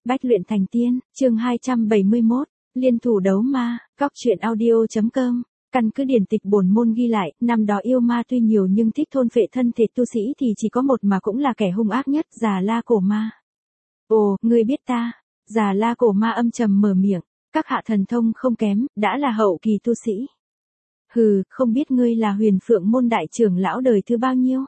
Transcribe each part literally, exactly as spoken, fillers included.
Bách luyện thành tiên, chương hai trăm bảy mươi mốt, liên thủ đấu ma, góc truyện audio.com. Căn cứ điển tịch bổn môn ghi lại, năm đó yêu ma tuy nhiều nhưng thích thôn phệ thân thể tu sĩ thì chỉ có một mà cũng là kẻ hung ác nhất, Già La Cổ Ma. Ồ, ngươi biết ta? Già La Cổ Ma âm trầm mở miệng, các hạ thần thông không kém, đã là hậu kỳ tu sĩ. Hừ, không biết ngươi là Huyền Phượng môn đại trưởng lão đời thứ bao nhiêu?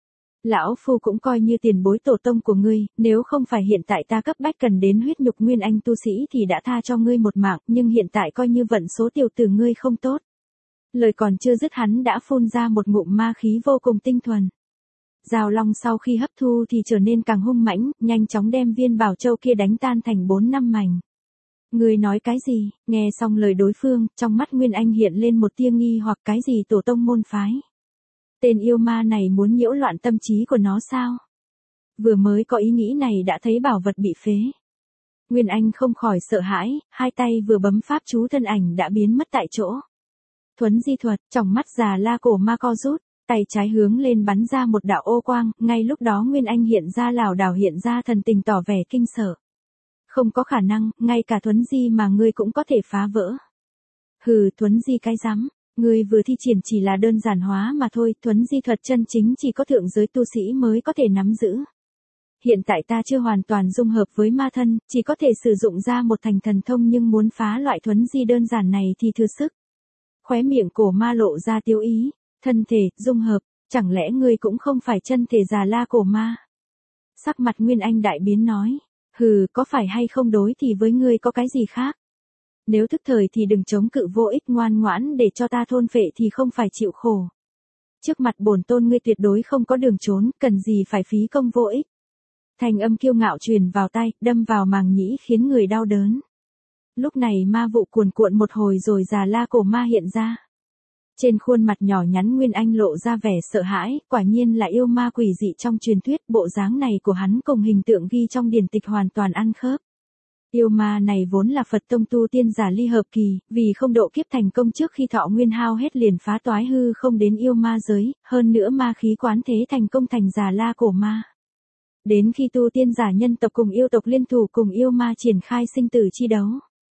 Lão phu cũng coi như tiền bối tổ tông của ngươi, nếu không phải hiện tại ta cấp bách cần đến huyết nhục nguyên anh tu sĩ thì đã tha cho ngươi một mạng, nhưng hiện tại coi như vận số tiểu tử ngươi không tốt. Lời còn chưa dứt hắn đã phun ra một ngụm ma khí vô cùng tinh thuần. Giao long sau khi hấp thu thì trở nên càng hung mãnh, nhanh chóng đem viên bảo châu kia đánh tan thành bốn năm mảnh. Ngươi nói cái gì? Nghe xong lời đối phương, trong mắt Nguyên Anh hiện lên một tia nghi hoặc cái gì tổ tông môn phái. Tên yêu ma này muốn nhiễu loạn tâm trí của nó sao? Vừa mới có ý nghĩ này đã thấy bảo vật bị phế. Nguyên Anh không khỏi sợ hãi, hai tay vừa bấm pháp chú thân ảnh đã biến mất tại chỗ. Thuấn di thuật, trong mắt Già La Cổ Ma co rút, tay trái hướng lên bắn ra một đạo ô quang, ngay lúc đó Nguyên Anh hiện ra lảo đảo hiện ra thần tình tỏ vẻ kinh sợ. Không có khả năng, ngay cả thuấn di mà ngươi cũng có thể phá vỡ. Hừ, thuấn di cái rắm. Ngươi vừa thi triển chỉ là đơn giản hóa mà thôi, thuấn di thuật chân chính chỉ có thượng giới tu sĩ mới có thể nắm giữ. Hiện tại ta chưa hoàn toàn dung hợp với ma thân, chỉ có thể sử dụng ra một thành thần thông nhưng muốn phá loại thuấn di đơn giản này thì thừa sức. Khóe miệng Cổ Ma lộ ra tiêu ý, thân thể, dung hợp, chẳng lẽ ngươi cũng không phải chân thể Già La Cổ Ma? Sắc mặt Nguyên Anh đại biến nói, hừ, có phải hay không đối thì với ngươi có cái gì khác? Nếu thức thời thì đừng chống cự vô ích, ngoan ngoãn để cho ta thôn phệ thì không phải chịu khổ. Trước mặt bổn tôn ngươi tuyệt đối không có đường trốn, cần gì phải phí công vô ích. Thành âm kiêu ngạo truyền vào tai, đâm vào màng nhĩ khiến người đau đớn. Lúc này ma vụ cuồn cuộn một hồi rồi Già La Cổ Ma hiện ra. Trên khuôn mặt nhỏ nhắn Nguyên Anh lộ ra vẻ sợ hãi, quả nhiên là yêu ma quỷ dị trong truyền thuyết, bộ dáng này của hắn cùng hình tượng ghi trong điển tịch hoàn toàn ăn khớp. Yêu ma này vốn là Phật tông tu tiên giả ly hợp kỳ, vì không độ kiếp thành công trước khi thọ nguyên hao hết liền phá toái hư không đến yêu ma giới, hơn nữa ma khí quán thế thành công thành Già La Cổ Ma. Đến khi tu tiên giả nhân tộc cùng yêu tộc liên thủ cùng yêu ma triển khai sinh tử chi đấu.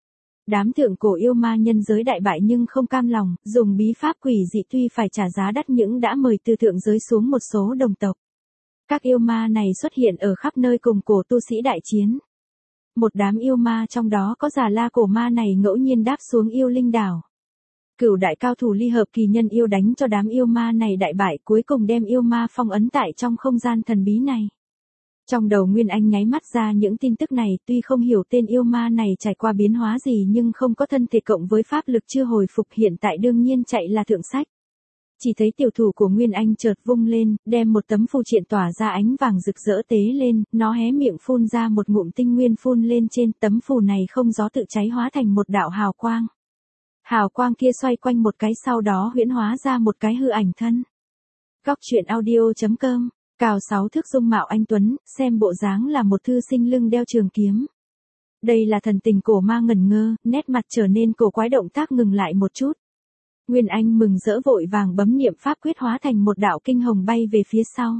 Đám thượng cổ yêu ma nhân giới đại bại nhưng không cam lòng, dùng bí pháp quỷ dị tuy phải trả giá đắt nhưng đã mời từ thượng giới xuống một số đồng tộc. Các yêu ma này xuất hiện ở khắp nơi cùng cổ tu sĩ đại chiến. Một đám yêu ma trong đó có Già La Cổ Ma này ngẫu nhiên đáp xuống yêu linh đảo. Cửu đại cao thủ ly hợp kỳ nhân yêu đánh cho đám yêu ma này đại bại, cuối cùng đem yêu ma phong ấn tại trong không gian thần bí này. Trong đầu Nguyên Anh nháy mắt ra những tin tức này, tuy không hiểu tên yêu ma này trải qua biến hóa gì nhưng không có thân thể cộng với pháp lực chưa hồi phục, hiện tại đương nhiên chạy là thượng sách. Chỉ thấy tiểu thủ của Nguyên Anh chợt vung lên, đem một tấm phù triện tỏa ra ánh vàng rực rỡ tế lên, nó hé miệng phun ra một ngụm tinh nguyên phun lên trên, tấm phù này không gió tự cháy hóa thành một đạo hào quang. Hào quang kia xoay quanh một cái sau đó huyễn hóa ra một cái hư ảnh thân. Góc truyện audio.com, cao sáu thước dung mạo anh tuấn, xem bộ dáng là một thư sinh lưng đeo trường kiếm. Đây là thần tình Cổ Ma ngẩn ngơ, nét mặt trở nên cổ quái, động tác ngừng lại một chút. Nguyên Anh mừng rỡ vội vàng bấm niệm pháp quyết hóa thành một đạo kinh hồng bay về phía sau.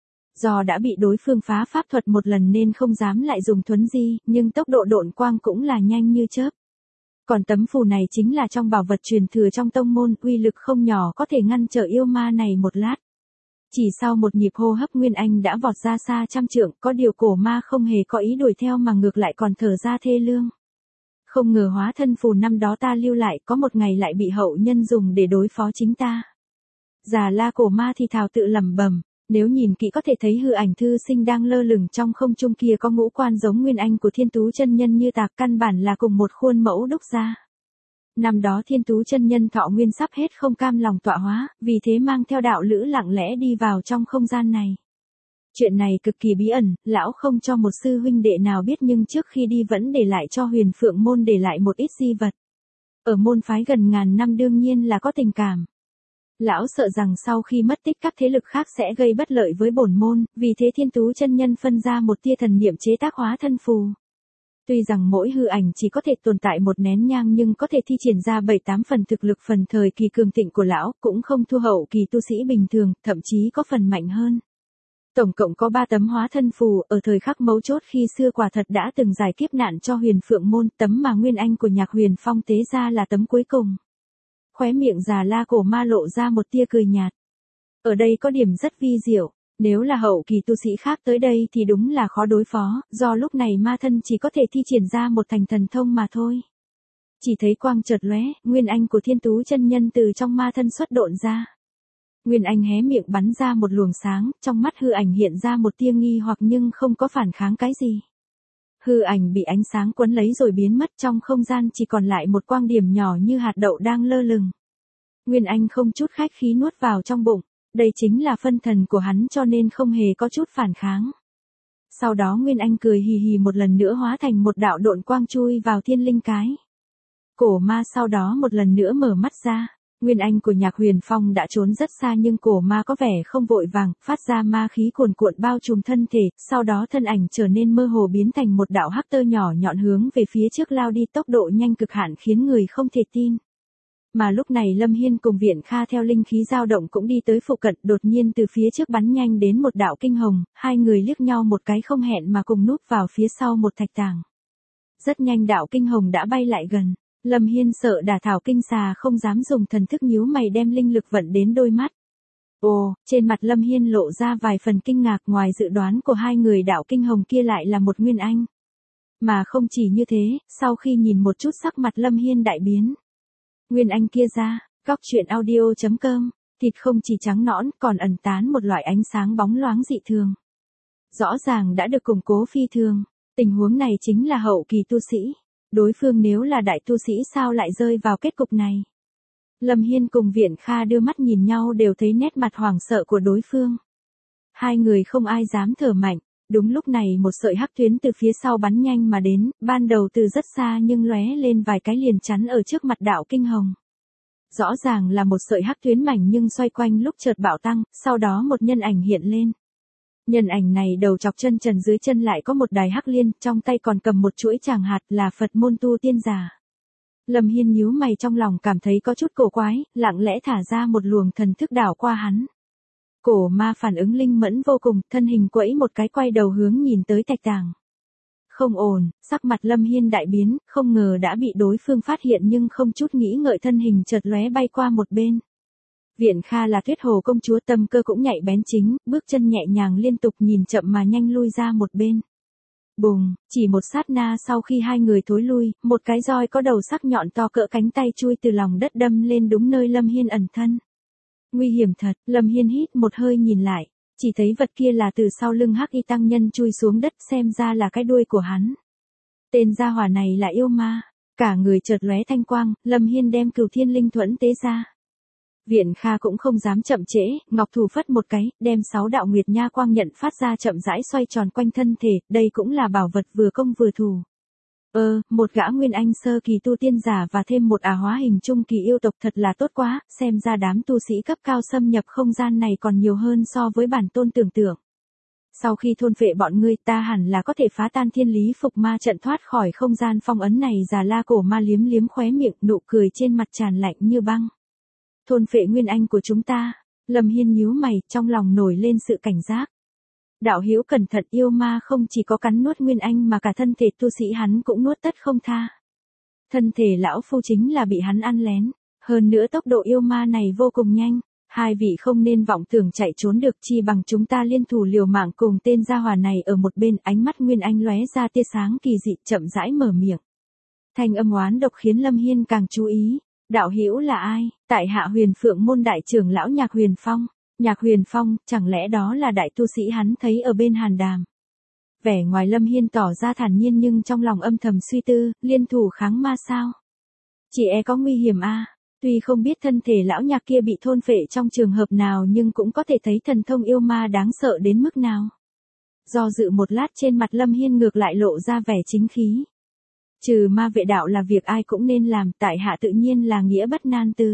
Do đã bị đối phương phá pháp thuật một lần nên không dám lại dùng thuấn di, nhưng tốc độ độn quang cũng là nhanh như chớp. Còn tấm phù này chính là trong bảo vật truyền thừa trong tông môn, uy lực không nhỏ, có thể ngăn trở yêu ma này một lát. Chỉ sau một nhịp hô hấp Nguyên Anh đã vọt ra xa trăm trượng, có điều Cổ Ma không hề có ý đuổi theo mà ngược lại còn thở ra thê lương. Không ngờ hóa thân phù năm đó ta lưu lại có một ngày lại bị hậu nhân dùng để đối phó chính ta. Già La Cổ Ma thì thào tự lẩm bẩm, nếu nhìn kỹ có thể thấy hư ảnh thư sinh đang lơ lửng trong không trung kia có ngũ quan giống Nguyên Anh của Thiên Tú chân nhân như tạc, căn bản là cùng một khuôn mẫu đúc ra. Năm đó Thiên Tú chân nhân thọ nguyên sắp hết không cam lòng tọa hóa, vì thế mang theo đạo lữ lặng lẽ đi vào trong không gian này. Chuyện này cực kỳ bí ẩn, lão không cho một sư huynh đệ nào biết nhưng trước khi đi vẫn để lại cho Huyền Phượng môn để lại một ít di vật. Ở môn phái gần ngàn năm đương nhiên là có tình cảm. Lão sợ rằng sau khi mất tích các thế lực khác sẽ gây bất lợi với bổn môn, vì thế Thiên Tú chân nhân phân ra một tia thần niệm chế tác hóa thân phù. Tuy rằng mỗi hư ảnh chỉ có thể tồn tại một nén nhang nhưng có thể thi triển ra bảy tám phần thực lực phần thời kỳ cường thịnh của lão, cũng không thua hậu kỳ tu sĩ bình thường, thậm chí có phần mạnh hơn. Tổng cộng có ba tấm hóa thân phù, ở thời khắc mấu chốt khi xưa quả thật đã từng giải kiếp nạn cho Huyền Phượng môn, tấm mà Nguyên Anh của Nhạc Huyền Phong tế ra là tấm cuối cùng. Khóe miệng già La cổ ma lộ ra một tia cười nhạt. Ở đây có điểm rất vi diệu, nếu là hậu kỳ tu sĩ khác tới đây thì đúng là khó đối phó, do lúc này ma thân chỉ có thể thi triển ra một thành thần thông mà thôi. Chỉ thấy quang chợt lóe, Nguyên Anh của Thiên Tú chân nhân từ trong ma thân xuất độn ra. Nguyên Anh hé miệng bắn ra một luồng sáng, trong mắt hư ảnh hiện ra một tia nghi hoặc nhưng không có phản kháng cái gì. Hư ảnh bị ánh sáng quấn lấy rồi biến mất, trong không gian chỉ còn lại một quang điểm nhỏ như hạt đậu đang lơ lửng. Nguyên Anh không chút khách khí nuốt vào trong bụng, đây chính là phân thần của hắn cho nên không hề có chút phản kháng. Sau đó Nguyên Anh cười hì hì một lần nữa hóa thành một đạo độn quang chui vào thiên linh cái. Cổ ma sau đó một lần nữa mở mắt ra. Nguyên Anh của Nhạc Huyền Phong đã trốn rất xa nhưng cổ ma có vẻ không vội vàng, phát ra ma khí cuồn cuộn bao trùm thân thể, sau đó thân ảnh trở nên mơ hồ biến thành một đạo hắc tơ nhỏ nhọn hướng về phía trước lao đi, tốc độ nhanh cực hạn khiến người không thể tin. Mà lúc này Lâm Hiên cùng Viện Kha theo linh khí dao động cũng đi tới phụ cận, đột nhiên từ phía trước bắn nhanh đến một đạo kinh hồng, hai người liếc nhau một cái không hẹn mà cùng núp vào phía sau một thạch tàng. Rất nhanh đạo kinh hồng đã bay lại gần. Lâm Hiên sợ đả thảo kinh xà không dám dùng thần thức nhíu mày đem linh lực vận đến đôi mắt. Ồ, trên mặt Lâm Hiên lộ ra vài phần kinh ngạc, ngoài dự đoán của hai người đạo kinh hồng kia lại là một Nguyên Anh. Mà không chỉ như thế, sau khi nhìn một chút sắc mặt Lâm Hiên đại biến. Nguyên Anh kia ra, góc truyện audio chấm com, thịt không chỉ trắng nõn còn ẩn tán một loại ánh sáng bóng loáng dị thường. Rõ ràng đã được củng cố phi thường, tình huống này chính là hậu kỳ tu sĩ. Đối phương nếu là đại tu sĩ sao lại rơi vào kết cục này? Lâm Hiên cùng Viện Kha đưa mắt nhìn nhau đều thấy nét mặt hoảng sợ của đối phương. Hai người không ai dám thở mạnh, đúng lúc này một sợi hắc tuyến từ phía sau bắn nhanh mà đến, ban đầu từ rất xa nhưng lóe lên vài cái liền chắn ở trước mặt đạo kinh hồng. Rõ ràng là một sợi hắc tuyến mảnh nhưng xoay quanh lúc chợt bạo tăng, sau đó một nhân ảnh hiện lên. Nhân ảnh này đầu chọc chân trần, dưới chân lại có một đài hắc liên, trong tay còn cầm một chuỗi tràng hạt, là Phật môn tu tiên giả. Lâm Hiên nhíu mày trong lòng cảm thấy có chút cổ quái, lặng lẽ thả ra một luồng thần thức đảo qua hắn. Cổ ma phản ứng linh mẫn vô cùng, thân hình quẫy một cái quay đầu hướng nhìn tới thạch tàng. Không ổn, sắc mặt Lâm Hiên đại biến, không ngờ đã bị đối phương phát hiện nhưng không chút nghĩ ngợi thân hình chợt lóe bay qua một bên. Viện Kha là Tuyết Hồ công chúa, tâm cơ cũng nhạy bén chính, bước chân nhẹ nhàng liên tục nhìn chậm mà nhanh lui ra một bên. Bùng, chỉ một sát na sau khi hai người thối lui, một cái roi có đầu sắc nhọn to cỡ cánh tay chui từ lòng đất đâm lên đúng nơi Lâm Hiên ẩn thân. Nguy hiểm thật, Lâm Hiên hít một hơi nhìn lại, chỉ thấy vật kia là từ sau lưng Hắc Y tăng nhân chui xuống đất, xem ra là cái đuôi của hắn. Tên gia hỏa này là yêu ma, cả người chợt lóe thanh quang, Lâm Hiên đem Cửu Thiên Linh Thuẫn tế ra. Viện Kha cũng không dám chậm trễ, ngọc thủ phất một cái, đem sáu đạo nguyệt nha quang nhận phát ra chậm rãi xoay tròn quanh thân thể, đây cũng là bảo vật vừa công vừa thủ. Ơ, một gã nguyên anh sơ kỳ tu tiên giả và thêm một ả hóa hình trung kỳ yêu tộc thật là tốt quá, xem ra đám tu sĩ cấp cao xâm nhập không gian này còn nhiều hơn so với bản tôn tưởng tượng. Sau khi thôn phệ bọn ngươi ta hẳn là có thể phá tan thiên lý phục ma trận thoát khỏi không gian phong ấn này. Già La cổ ma liếm liếm khóe miệng, nụ cười trên mặt tràn lạnh như băng. Thôn phệ nguyên anh của chúng ta, Lâm Hiên nhíu mày, trong lòng nổi lên sự cảnh giác. Đạo hữu cẩn thận, yêu ma không chỉ có cắn nuốt nguyên anh mà cả thân thể tu sĩ hắn cũng nuốt tất không tha. Thân thể lão phu chính là bị hắn ăn lén, hơn nữa tốc độ yêu ma này vô cùng nhanh, hai vị không nên vọng tưởng chạy trốn được, chi bằng chúng ta liên thủ liều mạng cùng tên gia hỏa này. Ở một bên, ánh mắt nguyên anh lóe ra tia sáng kỳ dị, chậm rãi mở miệng. Thanh âm oán độc khiến Lâm Hiên càng chú ý. Đạo hữu là ai? Tại hạ Huyền Phượng môn đại trưởng lão Nhạc Huyền Phong. Nhạc Huyền Phong, chẳng lẽ đó là đại tu sĩ hắn thấy ở bên Hàn Đàm? Vẻ ngoài Lâm Hiên tỏ ra thản nhiên nhưng trong lòng âm thầm suy tư, liên thủ kháng ma sao? Chỉ e có nguy hiểm a. Tuy không biết thân thể lão Nhạc kia bị thôn phệ trong trường hợp nào nhưng cũng có thể thấy thần thông yêu ma đáng sợ đến mức nào. Do dự một lát, trên mặt Lâm Hiên ngược lại lộ ra vẻ chính khí. Trừ ma vệ đạo là việc ai cũng nên làm, tại hạ tự nhiên là nghĩa bất nan tư.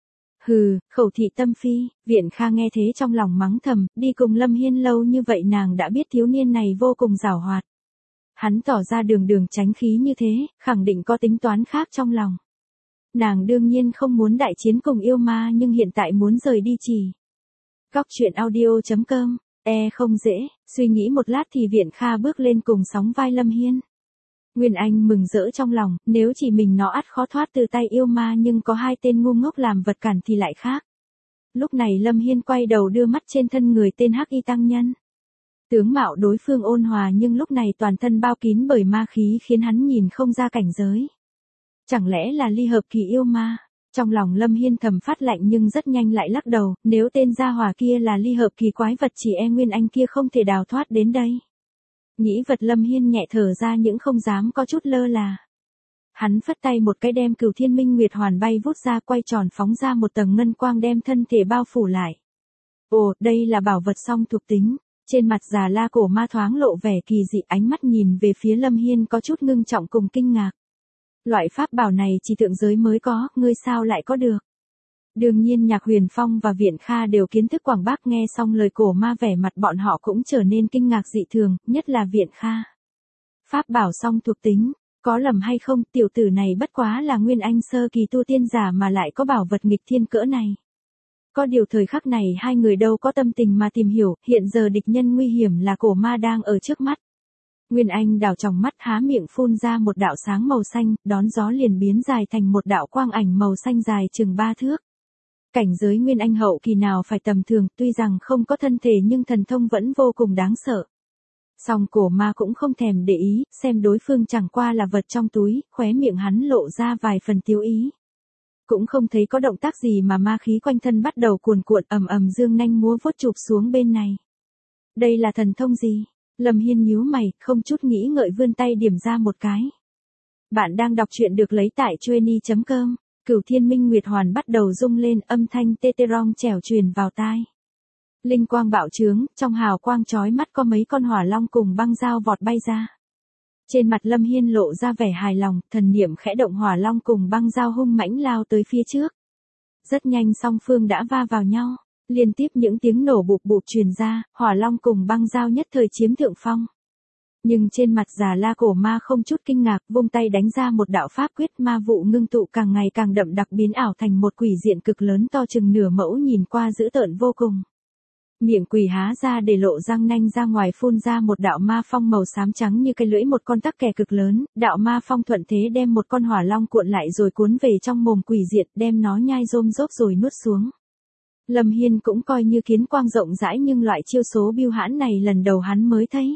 Hừ, khẩu thị tâm phi. Viện Kha nghe thế trong lòng mắng thầm, đi cùng Lâm Hiên lâu như vậy nàng đã biết thiếu niên này vô cùng giàu hoạt. Hắn tỏ ra đường đường tránh khí như thế, khẳng định có tính toán khác trong lòng. Nàng đương nhiên không muốn đại chiến cùng yêu ma nhưng hiện tại muốn rời đi chỉ. Góc truyện audio chấm com E không dễ, suy nghĩ một lát thì Viện Kha bước lên cùng sóng vai Lâm Hiên. Nguyên Anh mừng rỡ trong lòng, nếu chỉ mình nó ắt khó thoát từ tay yêu ma nhưng có hai tên ngu ngốc làm vật cản thì lại khác. Lúc này Lâm Hiên quay đầu đưa mắt trên thân người tên Hắc Y Tăng Nhân. Tướng mạo đối phương ôn hòa nhưng lúc này toàn thân bao kín bởi ma khí khiến hắn nhìn không ra cảnh giới. Chẳng lẽ là ly hợp kỳ yêu ma? Trong lòng Lâm Hiên thầm phát lạnh nhưng rất nhanh lại lắc đầu, nếu tên gia hỏa kia là ly hợp kỳ quái vật chỉ e Nguyên Anh kia không thể đào thoát đến đây. Nghĩ vật Lâm Hiên nhẹ thở ra những không dám có chút lơ là. Hắn phất tay một cái đem Cửu Thiên Minh Nguyệt Hoàn bay vút ra quay tròn phóng ra một tầng ngân quang đem thân thể bao phủ lại. Ồ, đây là bảo vật song thuộc tính. Trên mặt Già La cổ ma thoáng lộ vẻ kỳ dị, ánh mắt nhìn về phía Lâm Hiên có chút ngưng trọng cùng kinh ngạc. Loại pháp bảo này chỉ thượng giới mới có, ngươi sao lại có được? Đương nhiên Nhạc Huyền Phong và Viện Kha đều kiến thức quảng bác, nghe xong lời cổ ma vẻ mặt bọn họ cũng trở nên kinh ngạc dị thường, nhất là Viện Kha. Pháp bảo song thuộc tính, có lầm hay không, tiểu tử này bất quá là Nguyên Anh sơ kỳ tu tiên giả mà lại có bảo vật nghịch thiên cỡ này. Có điều thời khắc này hai người đâu có tâm tình mà tìm hiểu, hiện giờ địch nhân nguy hiểm là cổ ma đang ở trước mắt. Nguyên Anh đảo tròng mắt há miệng phun ra một đạo sáng màu xanh, đón gió liền biến dài thành một đạo quang ảnh màu xanh dài chừng ba thước. Cảnh giới Nguyên Anh hậu kỳ nào phải tầm thường, tuy rằng không có thân thể nhưng thần thông vẫn vô cùng đáng sợ. Song cổ ma cũng không thèm để ý, xem đối phương chẳng qua là vật trong túi, khóe miệng hắn lộ ra vài phần tiêu ý. Cũng không thấy có động tác gì mà ma khí quanh thân bắt đầu cuồn cuộn ầm ầm dương nanh múa vuốt chụp xuống bên này. Đây là thần thông gì? Lâm Hiên nhíu mày, không chút nghĩ ngợi vươn tay điểm ra một cái. Bạn đang đọc truyện được lấy tại chueny chấm com. Cửu Thiên Minh Nguyệt Hoàn bắt đầu rung lên, âm thanh tê tê rong trẻo truyền vào tai. Linh quang bạo trướng, trong hào quang chói mắt có mấy con hỏa long cùng băng dao vọt bay ra. Trên mặt Lâm Hiên lộ ra vẻ hài lòng, thần niệm khẽ động, hỏa long cùng băng dao hung mãnh lao tới phía trước. Rất nhanh song phương đã va vào nhau, liên tiếp những tiếng nổ bụp bụp truyền ra, hỏa long cùng băng dao nhất thời chiếm thượng phong. Nhưng trên mặt Già La cổ ma không chút kinh ngạc, vung tay đánh ra một đạo pháp quyết, ma vụ ngưng tụ càng ngày càng đậm đặc biến ảo thành một quỷ diện cực lớn to chừng nửa mẫu, nhìn qua dữ tợn vô cùng. Miệng quỷ há ra để lộ răng nanh ra ngoài, phun ra một đạo ma phong màu xám trắng như cây lưỡi một con tắc kè cực lớn, đạo ma phong thuận thế đem một con hỏa long cuộn lại rồi cuốn về trong mồm quỷ diện, đem nó nhai rôm rốp rồi nuốt xuống. Lâm Hiên cũng coi như kiến quang rộng rãi nhưng loại chiêu số biêu hãn này lần đầu hắn mới thấy.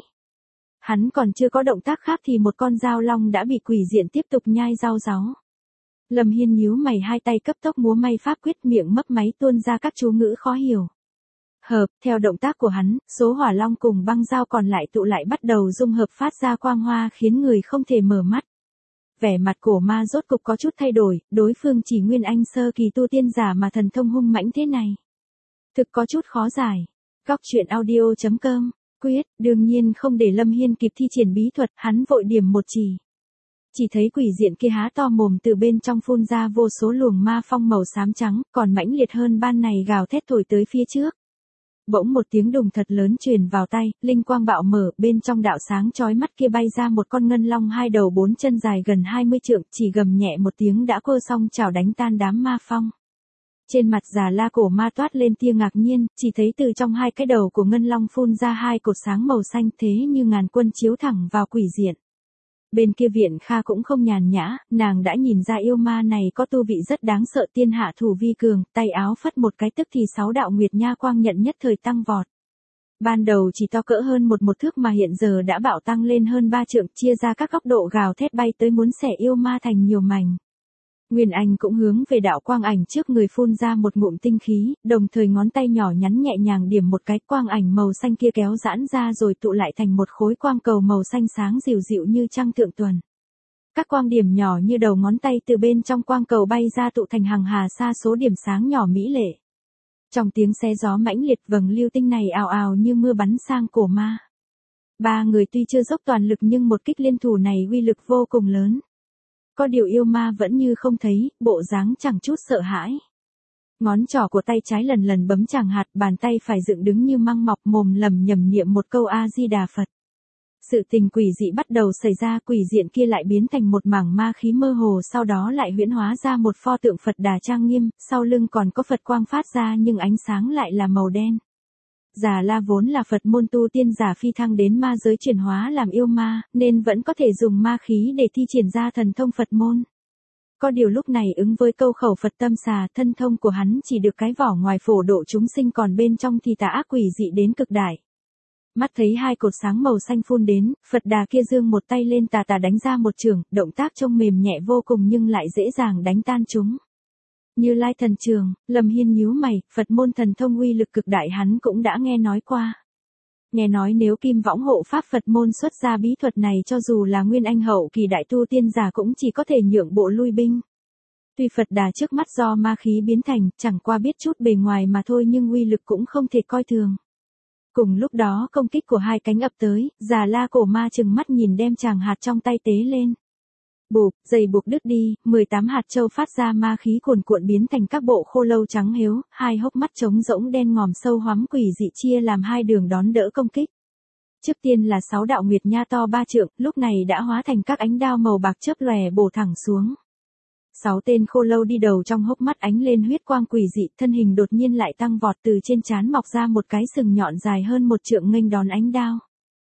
Hắn còn chưa có động tác khác thì một con dao long đã bị quỷ diện tiếp tục nhai rau ráu. Lâm Hiên nhíu mày, hai tay cấp tốc múa may pháp quyết, miệng mấp máy tuôn ra các chú ngữ khó hiểu. Hợp, theo động tác của hắn, số hỏa long cùng băng dao còn lại tụ lại bắt đầu dung hợp phát ra quang hoa khiến người không thể mở mắt. Vẻ mặt cổ ma rốt cục có chút thay đổi, đối phương chỉ Nguyên Anh sơ kỳ tu tiên giả mà thần thông hung mãnh thế này. Thực có chút khó giải. Góc truyện audio chấm com, quyết, đương nhiên không để Lâm Hiên kịp thi triển bí thuật, hắn vội điểm một chỉ. Chỉ thấy quỷ diện kia há to mồm, từ bên trong phun ra vô số luồng ma phong màu xám trắng, còn mãnh liệt hơn ban này gào thét thổi tới phía trước. Bỗng một tiếng đùng thật lớn truyền vào tai, linh quang bạo mở, bên trong đạo sáng chói mắt kia bay ra một con ngân long hai đầu bốn chân dài gần hai mươi trượng, chỉ gầm nhẹ một tiếng đã quơ xong chảo đánh tan đám ma phong. Trên mặt Già La cổ ma toát lên tia ngạc nhiên, chỉ thấy từ trong hai cái đầu của ngân long phun ra hai cột sáng màu xanh thế như ngàn quân chiếu thẳng vào quỷ diện. Bên kia Viện Kha cũng không nhàn nhã, nàng đã nhìn ra yêu ma này có tu vị rất đáng sợ, tiên hạ thủ vi cường, tay áo phất một cái tức thì sáu đạo nguyệt nha quang nhận nhất thời tăng vọt. Ban đầu chỉ to cỡ hơn một một thước mà hiện giờ đã bạo tăng lên hơn ba trượng, chia ra các góc độ gào thét bay tới muốn xẻ yêu ma thành nhiều mảnh. Nguyên Anh cũng hướng về đạo quang ảnh trước người phun ra một ngụm tinh khí, đồng thời ngón tay nhỏ nhắn nhẹ nhàng điểm một cái, quang ảnh màu xanh kia kéo giãn ra rồi tụ lại thành một khối quang cầu màu xanh sáng dịu dịu như trăng thượng tuần. Các quang điểm nhỏ như đầu ngón tay từ bên trong quang cầu bay ra tụ thành hàng hà sa số điểm sáng nhỏ mỹ lệ. Trong tiếng xé gió mãnh liệt, vầng lưu tinh này ào ào như mưa bắn sang cổ ma. Ba người tuy chưa dốc toàn lực nhưng một kích liên thủ này uy lực vô cùng lớn. Có điều yêu ma vẫn như không thấy, bộ dáng chẳng chút sợ hãi. Ngón trỏ của tay trái lần lần bấm chàng hạt, bàn tay phải dựng đứng như măng mọc, mồm lầm nhầm niệm một câu A-di-đà Phật. Sự tình quỷ dị bắt đầu xảy ra, quỷ diện kia lại biến thành một mảng ma khí mơ hồ, sau đó lại huyễn hóa ra một pho tượng Phật Đà trang nghiêm, sau lưng còn có Phật quang phát ra nhưng ánh sáng lại là màu đen. Già La vốn là Phật môn tu tiên giả phi thăng đến ma giới chuyển hóa làm yêu ma, nên vẫn có thể dùng ma khí để thi triển ra thần thông Phật môn. Có điều lúc này ứng với câu khẩu Phật tâm xà, thân thông của hắn chỉ được cái vỏ ngoài phổ độ chúng sinh, còn bên trong thì tà ác quỷ dị đến cực đại. Mắt thấy hai cột sáng màu xanh phun đến, Phật Đà kia giương một tay lên tà tà đánh ra một chưởng, động tác trông mềm nhẹ vô cùng nhưng lại dễ dàng đánh tan chúng. Như Lai thần trường, Lâm Hiên nhíu mày, Phật môn thần thông uy lực cực đại hắn cũng đã nghe nói qua. Nghe nói nếu Kim Võng hộ pháp Phật môn xuất ra bí thuật này, cho dù là nguyên anh hậu kỳ đại tu tiên giả cũng chỉ có thể nhượng bộ lui binh. Tuy Phật Đà trước mắt do ma khí biến thành, chẳng qua biết chút bề ngoài mà thôi, nhưng uy lực cũng không thể coi thường. Cùng lúc đó công kích của hai cánh ập tới, Già La cổ ma chừng mắt nhìn đem chàng hạt trong tay tế lên. Bụp, dây buộc đứt đi, mười tám hạt châu phát ra ma khí cuồn cuộn biến thành các bộ khô lâu trắng héo, hai hốc mắt trống rỗng đen ngòm sâu hoắm quỷ dị chia làm hai đường đón đỡ công kích. Trước tiên là sáu đạo nguyệt nha to ba trượng, lúc này đã hóa thành các ánh đao màu bạc chớp lòe bổ thẳng xuống. Sáu tên khô lâu đi đầu trong hốc mắt ánh lên huyết quang quỷ dị, thân hình đột nhiên lại tăng vọt, từ trên trán mọc ra một cái sừng nhọn dài hơn một trượng nghênh đón ánh đao.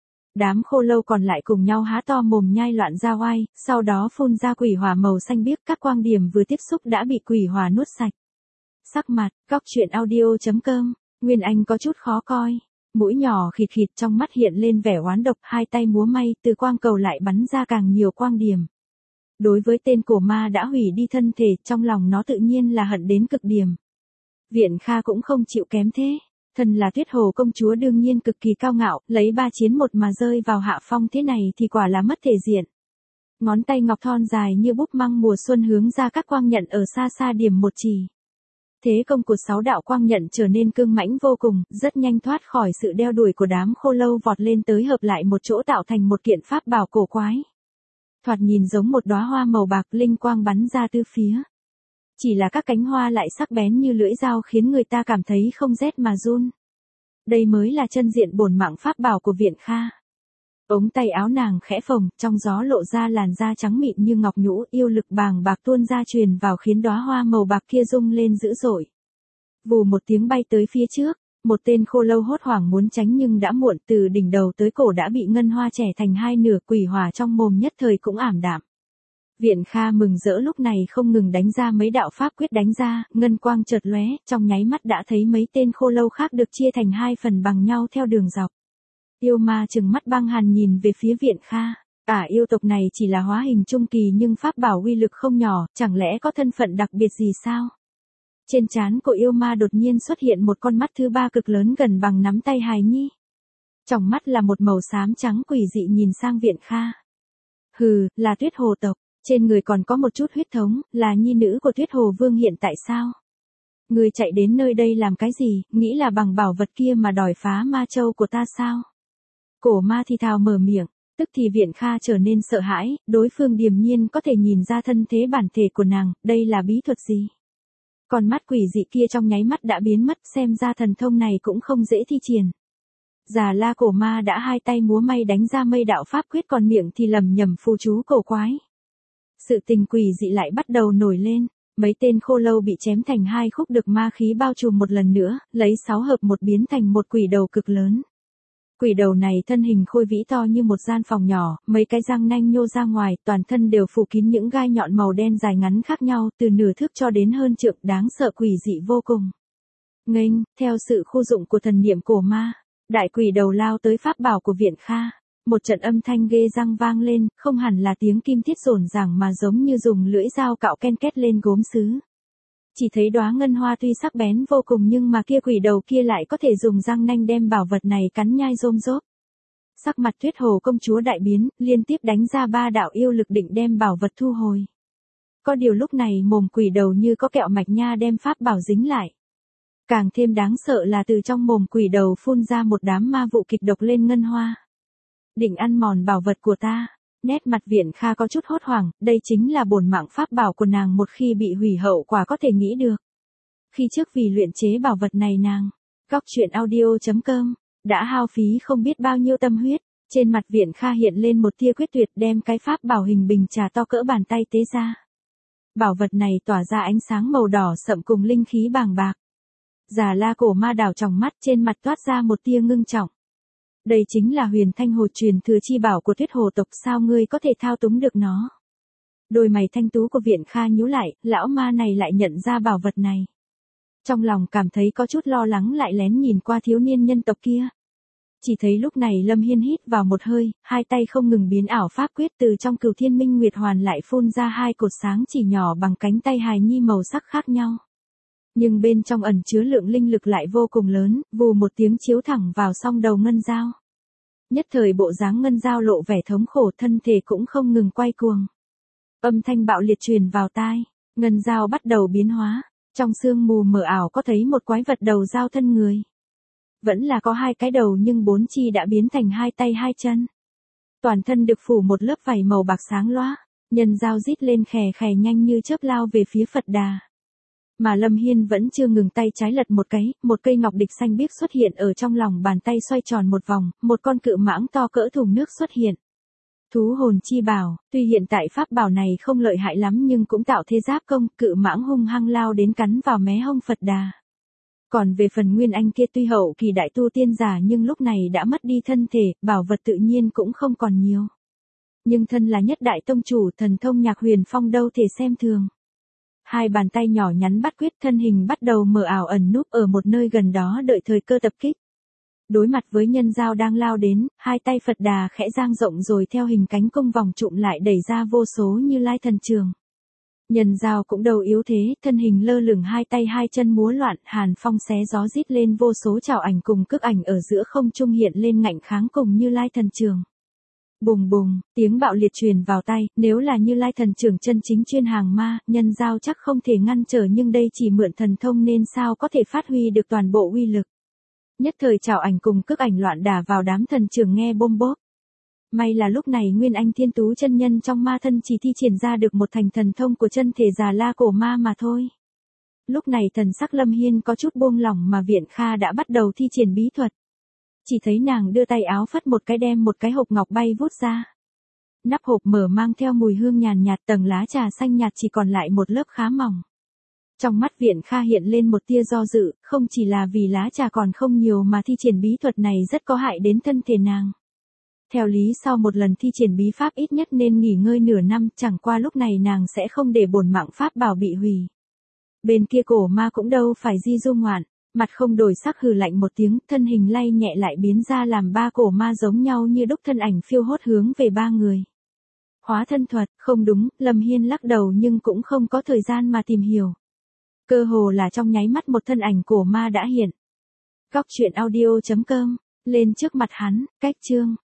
Đám khô lâu còn lại cùng nhau há to mồm nhai loạn ra oai, sau đó phun ra quỷ hỏa màu xanh biếc, các quang điểm vừa tiếp xúc đã bị quỷ hỏa nuốt sạch. Sắc mặt, Góc Truyện Audio chấm com, Nguyên Anh có chút khó coi, mũi nhỏ khịt khịt, trong mắt hiện lên vẻ oán độc, hai tay múa may, từ quang cầu lại bắn ra càng nhiều quang điểm. Đối với tên cổ ma đã hủy đi thân thể, trong lòng nó tự nhiên là hận đến cực điểm. Viện Kha cũng không chịu kém thế. Thân là Tuyết Hồ công chúa đương nhiên cực kỳ cao ngạo, lấy ba chiến một mà rơi vào hạ phong thế này thì quả là mất thể diện. Ngón tay ngọc thon dài như búp măng mùa xuân hướng ra các quang nhận ở xa xa điểm một chỉ. Thế công của sáu đạo quang nhận trở nên cương mãnh vô cùng, rất nhanh thoát khỏi sự đeo đuổi của đám khô lâu, vọt lên tới hợp lại một chỗ tạo thành một kiện pháp bảo cổ quái. Thoạt nhìn giống một đóa hoa màu bạc, linh quang bắn ra tứ phía. Chỉ là các cánh hoa lại sắc bén như lưỡi dao khiến người ta cảm thấy không rét mà run. Đây mới là chân diện bổn mạng pháp bảo của Viện Kha. Ống tay áo nàng khẽ phồng, trong gió lộ ra làn da trắng mịn như ngọc nhũ, yêu lực bàng bạc tuôn ra truyền vào khiến đóa hoa màu bạc kia rung lên dữ dội. Vù một tiếng bay tới phía trước, một tên khô lâu hốt hoảng muốn tránh nhưng đã muộn, từ đỉnh đầu tới cổ đã bị ngân hoa chẻ thành hai nửa, quỷ hỏa trong mồm nhất thời cũng ảm đạm. Viện Kha mừng rỡ lúc này không ngừng đánh ra mấy đạo pháp quyết đánh ra, ngân quang chợt lóe, trong nháy mắt đã thấy mấy tên khô lâu khác được chia thành hai phần bằng nhau theo đường dọc. Yêu ma trừng mắt băng hàn nhìn về phía Viện Kha. Cả yêu tộc này chỉ là hóa hình trung kỳ nhưng pháp bảo uy lực không nhỏ, chẳng lẽ có thân phận đặc biệt gì sao? Trên trán của yêu ma đột nhiên xuất hiện một con mắt thứ ba cực lớn gần bằng nắm tay hài nhi. Trong mắt là một màu xám trắng quỷ dị nhìn sang Viện Kha. Hừ, là Tuyết Hồ tộc. Trên người còn có một chút huyết thống, là nhi nữ của Tuyết Hồ Vương hiện tại sao? Người chạy đến nơi đây làm cái gì, nghĩ là bằng bảo vật kia mà đòi phá ma châu của ta sao? Cổ ma thì thào mở miệng, tức thì Viện Kha trở nên sợ hãi, đối phương điềm nhiên có thể nhìn ra thân thế bản thể của nàng, đây là bí thuật gì? Còn mắt quỷ dị kia trong nháy mắt đã biến mất, xem ra thần thông này cũng không dễ thi triển. Già La cổ ma đã hai tay múa may đánh ra mây đạo pháp quyết, còn miệng thì lầm nhầm phù chú cổ quái. Sự tình quỷ dị lại bắt đầu nổi lên, mấy tên khô lâu bị chém thành hai khúc được ma khí bao trùm một lần nữa, lấy sáu hợp một biến thành một quỷ đầu cực lớn. Quỷ đầu này thân hình khôi vĩ to như một gian phòng nhỏ, mấy cái răng nanh nhô ra ngoài, toàn thân đều phủ kín những gai nhọn màu đen dài ngắn khác nhau, từ nửa thước cho đến hơn trượng, đáng sợ quỷ dị vô cùng. Nghênh, theo sự khu dụng của thần niệm cổ ma, đại quỷ đầu lao tới pháp bảo của Viện Kha. Một trận âm thanh ghê răng vang lên, không hẳn là tiếng kim thiết rồn ràng mà giống như dùng lưỡi dao cạo ken két lên gốm sứ. Chỉ thấy đóa ngân hoa tuy sắc bén vô cùng nhưng mà kia quỷ đầu kia lại có thể dùng răng nanh đem bảo vật này cắn nhai rôm rốp. Sắc mặt Tuyết Hồ công chúa đại biến, liên tiếp đánh ra ba đạo yêu lực định đem bảo vật thu hồi. Có điều lúc này mồm quỷ đầu như có kẹo mạch nha đem pháp bảo dính lại. Càng thêm đáng sợ là từ trong mồm quỷ đầu phun ra một đám ma vụ kịch độc lên ngân hoa. Định ăn mòn bảo vật của ta. Nét mặt Viện Kha có chút hốt hoảng, đây chính là bổn mạng pháp bảo của nàng, một khi bị hủy hậu quả có thể nghĩ được. Khi trước vì luyện chế bảo vật này nàng, Góc Truyện Audio chấm com, đã hao phí không biết bao nhiêu tâm huyết, trên mặt Viện Kha hiện lên một tia quyết tuyệt, đem cái pháp bảo hình bình trà to cỡ bàn tay tế ra. Bảo vật này tỏa ra ánh sáng màu đỏ sậm cùng linh khí bàng bạc. Già La cổ ma đảo tròng mắt, trên mặt toát ra một tia ngưng trọng. Đây chính là huyền thanh hồ truyền thừa chi bảo của Tuyết Hồ tộc, sao ngươi có thể thao túng được nó? Đôi mày thanh tú của Viện Kha nhíu lại, lão ma này lại nhận ra bảo vật này. Trong lòng cảm thấy có chút lo lắng, lại lén nhìn qua thiếu niên nhân tộc kia. Chỉ thấy lúc này Lâm Hiên hít vào một hơi, hai tay không ngừng biến ảo pháp quyết, từ trong Cửu Thiên Minh Nguyệt Hoàn lại phun ra hai cột sáng chỉ nhỏ bằng cánh tay hài nhi màu sắc khác nhau. Nhưng bên trong ẩn chứa lượng linh lực lại vô cùng lớn, vù một tiếng chiếu thẳng vào song đầu ngân dao. Nhất thời bộ dáng ngân dao lộ vẻ thống khổ, thân thể cũng không ngừng quay cuồng. Âm thanh bạo liệt truyền vào tai, ngân dao bắt đầu biến hóa, trong sương mù mờ ảo có thấy một quái vật đầu dao thân người. Vẫn là có hai cái đầu nhưng bốn chi đã biến thành hai tay hai chân. Toàn thân được phủ một lớp vảy màu bạc sáng loá, nhân dao rít lên khè khè nhanh như chớp lao về phía Phật Đà. Mà Lâm Hiên vẫn chưa ngừng, tay trái lật một cái, một cây ngọc địch xanh biếc xuất hiện ở trong lòng bàn tay, xoay tròn một vòng, một con cự mãng to cỡ thùng nước xuất hiện. Thú hồn chi bảo, tuy hiện tại pháp bảo này không lợi hại lắm nhưng cũng tạo thế giáp công, cự mãng hung hăng lao đến cắn vào mé hông Phật Đà. Còn về phần Nguyên Anh kia tuy hậu kỳ đại tu tiên giả nhưng lúc này đã mất đi thân thể, bảo vật tự nhiên cũng không còn nhiều. Nhưng thân là nhất đại tông chủ, thần thông Nhạc Huyền Phong đâu thể xem thường. Hai bàn tay nhỏ nhắn bắt quyết, thân hình bắt đầu mờ ảo ẩn núp ở một nơi gần đó đợi thời cơ tập kích. Đối mặt với nhân dao đang lao đến, hai tay Phật Đà khẽ dang rộng rồi theo hình cánh cung vòng trụm lại đẩy ra vô số Như Lai thần trường. Nhân dao cũng đầu yếu thế, thân hình lơ lửng, hai tay hai chân múa loạn, hàn phong xé gió rít lên, vô số trảo ảnh cùng cước ảnh ở giữa không trung hiện lên ngạnh kháng cùng Như Lai thần trường. Bùng bùng, tiếng bạo liệt truyền vào tai, nếu là Như Lai thần trường chân chính chuyên hàng ma, nhân dao chắc không thể ngăn trở, nhưng đây chỉ mượn thần thông nên sao có thể phát huy được toàn bộ uy lực. Nhất thời trảo ảnh cùng cước ảnh loạn đả vào đám thần trường nghe bôm bốp. May là lúc này Nguyên Anh Thiên Tú chân nhân trong ma thân chỉ thi triển ra được một thành thần thông của chân thể Già La cổ ma mà thôi. Lúc này thần sắc Lâm Hiên có chút buông lỏng, mà Viện Kha đã bắt đầu thi triển bí thuật. Chỉ thấy nàng đưa tay áo phất một cái, đem một cái hộp ngọc bay vút ra. Nắp hộp mở mang theo mùi hương nhàn nhạt, tầng lá trà xanh nhạt chỉ còn lại một lớp khá mỏng. Trong mắt Viện Kha hiện lên một tia do dự, không chỉ là vì lá trà còn không nhiều mà thi triển bí thuật này rất có hại đến thân thể nàng. Theo lý sau một lần thi triển bí pháp ít nhất nên nghỉ ngơi nửa năm, chẳng qua lúc này nàng sẽ không để bổn mạng pháp bảo bị hủy. Bên kia cổ ma cũng đâu phải di du ngoạn, mặt không đổi sắc hừ lạnh một tiếng, thân hình lay nhẹ lại biến ra làm ba cổ ma giống nhau như đúc, thân ảnh phiêu hốt hướng về ba người. Hóa thân thuật, không đúng, Lâm Hiên lắc đầu nhưng cũng không có thời gian mà tìm hiểu. Cơ hồ là trong nháy mắt một thân ảnh cổ ma đã hiện. Góc truyện audio chấm com, lên trước mặt hắn, cách chương.